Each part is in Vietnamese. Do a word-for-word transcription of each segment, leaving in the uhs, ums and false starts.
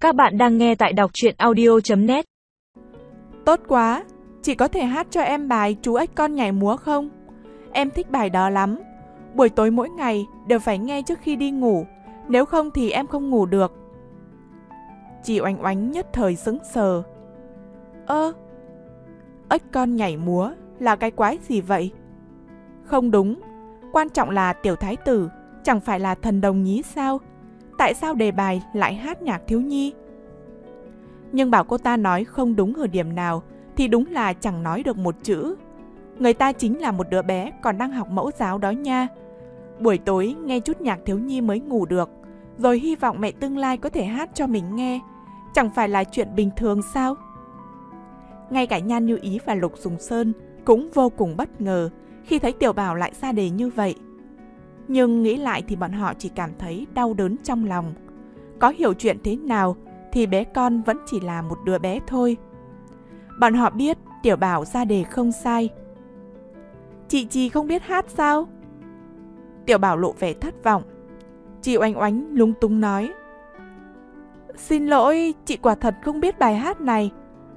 Các bạn đang nghe tại đọc truyện audio chấm net. Tốt quá, chị có thể hát cho em bài Chú ếch con nhảy múa không? Em thích bài đó lắm. Buổi tối mỗi ngày đều phải nghe trước khi đi ngủ, nếu không thì em không ngủ được. Chị Oánh Oánh nhất thời sững sờ. Ơ, ếch con nhảy múa là cái quái gì vậy? Không đúng, quan trọng là tiểu thái tử chẳng phải là thần đồng nhí sao? Tại sao đề bài lại hát nhạc thiếu nhi? Nhưng bảo cô ta nói không đúng ở điểm nào thì đúng là chẳng nói được một chữ. Người ta chính là một đứa bé còn đang học mẫu giáo đó nha. Buổi tối nghe chút nhạc thiếu nhi mới ngủ được, rồi hy vọng mẹ tương lai có thể hát cho mình nghe. Chẳng phải là chuyện bình thường sao? Ngay cả Nhan Như Ý và Lục Sùng Sơn cũng vô cùng bất ngờ khi thấy Tiểu Bảo lại ra đề như vậy. Nhưng nghĩ lại thì bọn họ chỉ cảm thấy đau đớn trong lòng. Có hiểu chuyện thế nào thì bé con vẫn chỉ là một đứa bé thôi. Bọn họ biết Tiểu Bảo ra đề không sai. Chị Chi không biết hát sao? Tiểu Bảo lộ vẻ thất vọng. Chị Oánh Oánh lúng túng nói: Xin lỗi, chị quả thật không biết bài hát này.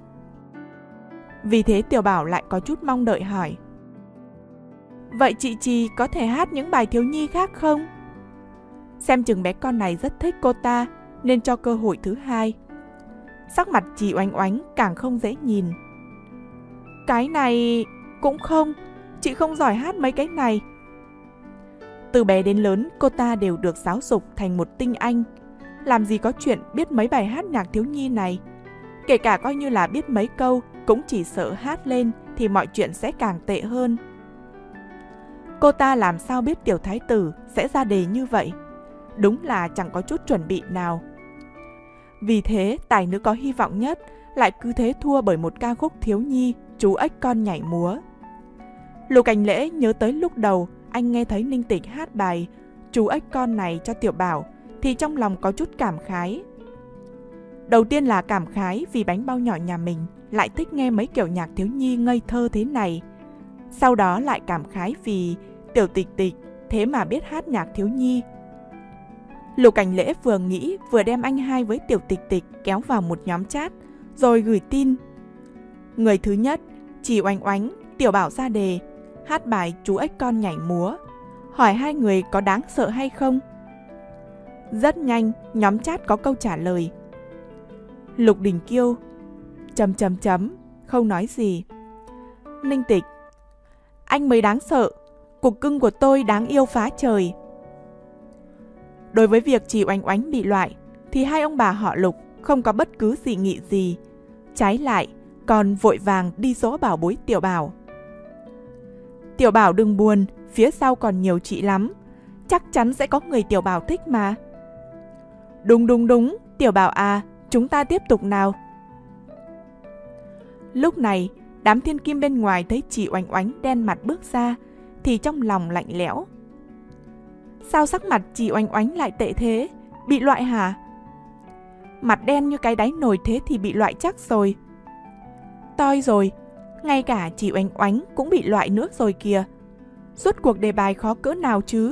Vì thế Tiểu Bảo lại có chút mong đợi hỏi: Vậy chị Chi có thể hát những bài thiếu nhi khác không? Xem chừng bé con này rất thích cô ta nên cho cơ hội thứ hai. Sắc mặt chị Oánh Oánh càng không dễ nhìn. Cái này cũng không, chị không giỏi hát mấy cái này. Từ bé đến lớn cô ta đều được giáo dục thành một tinh anh, làm gì có chuyện biết mấy bài hát nhạc thiếu nhi này. Kể cả coi như là biết mấy câu cũng chỉ sợ hát lên thì mọi chuyện sẽ càng tệ hơn. Cô ta làm sao biết tiểu thái tử sẽ ra đề như vậy? Đúng là chẳng có chút chuẩn bị nào. Vì thế tài nữ có hy vọng nhất lại cứ thế thua bởi một ca khúc thiếu nhi Chú ếch con nhảy múa. Lục Cảnh Lễ nhớ tới lúc đầu anh nghe thấy Ninh Tịch hát bài Chú ếch con này cho Tiểu Bảo thì trong lòng có chút cảm khái. Đầu tiên là cảm khái vì bánh bao nhỏ nhà mình lại thích nghe mấy kiểu nhạc thiếu nhi ngây thơ thế này. Sau đó lại cảm khái vì Tiểu Tịch Tịch thế mà biết hát nhạc thiếu nhi. Lục Cảnh Lễ vừa nghĩ vừa đem anh hai với Tiểu Tịch Tịch kéo vào một nhóm chat rồi gửi tin. Người thứ nhất, chị Oánh Oánh, Tiểu Bảo ra đề hát bài Chú ếch con nhảy múa, hỏi hai người có đáng sợ hay không. Rất nhanh nhóm chat có câu trả lời. Lục Đình Kiêu chấm chấm chấm không nói gì. Ninh Tịch: Anh mới đáng sợ, cục cưng của tôi đáng yêu phá trời. Đối với việc chị Oánh Oánh bị loại thì hai ông bà họ Lục không có bất cứ dị nghị gì, trái lại còn vội vàng đi dỗ bảo bối Tiểu Bảo. Tiểu Bảo đừng buồn, phía sau còn nhiều chị lắm, chắc chắn sẽ có người Tiểu Bảo thích mà. Đúng đúng đúng, Tiểu Bảo à, chúng ta tiếp tục nào. Lúc này đám thiên kim bên ngoài thấy chị Oánh Oánh đen mặt bước ra thì trong lòng lạnh lẽo. Sao sắc mặt chị Oánh Oánh lại tệ thế? Bị loại hả? Mặt đen như cái đáy nồi thế thì bị loại chắc rồi. Toi rồi, ngay cả chị Oánh Oánh cũng bị loại nước rồi kìa. Rốt cuộc đề bài khó cỡ nào chứ?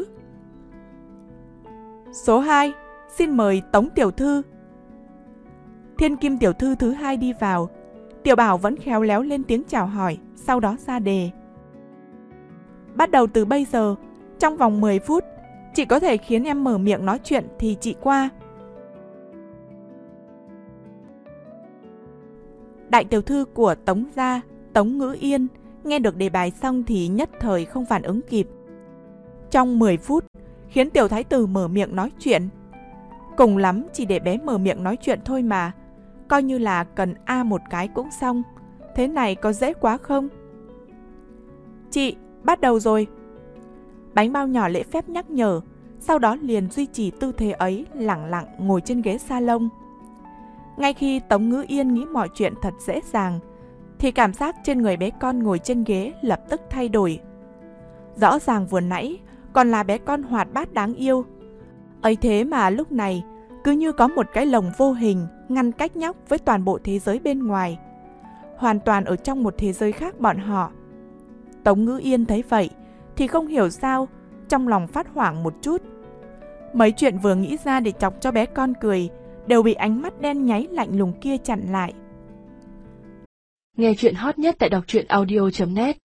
Số hai, xin mời Tống Tiểu Thư. Thiên kim tiểu thư thứ hai đi vào. Tiểu Bảo vẫn khéo léo lên tiếng chào hỏi, sau đó ra đề. Bắt đầu từ bây giờ, trong vòng mười phút, chị có thể khiến em mở miệng nói chuyện thì chị qua. Đại tiểu thư của Tống gia, Tống Ngữ Yên, nghe được đề bài xong thì nhất thời không phản ứng kịp. Trong mười phút, khiến tiểu thái tử mở miệng nói chuyện. Cùng lắm chỉ để bé mở miệng nói chuyện thôi mà, coi như là cần A một cái cũng xong. Thế này có dễ quá không? Chị, bắt đầu rồi. Bánh bao nhỏ lễ phép nhắc nhở, sau đó liền duy trì tư thế ấy lẳng lặng ngồi trên ghế salon. Ngay khi Tống Ngữ Yên nghĩ mọi chuyện thật dễ dàng, thì cảm giác trên người bé con ngồi trên ghế lập tức thay đổi. Rõ ràng vừa nãy còn là bé con hoạt bát đáng yêu, ấy thế mà lúc này cứ như có một cái lồng vô hình ngăn cách nhóc với toàn bộ thế giới bên ngoài, hoàn toàn ở trong một thế giới khác bọn họ. Tống Ngữ Yên thấy vậy thì không hiểu sao trong lòng phát hoảng một chút. Mấy chuyện vừa nghĩ ra để chọc cho bé con cười đều bị ánh mắt đen nháy lạnh lùng kia chặn lại. Nghe chuyện hot nhất tại đọc truyện audio chấm net.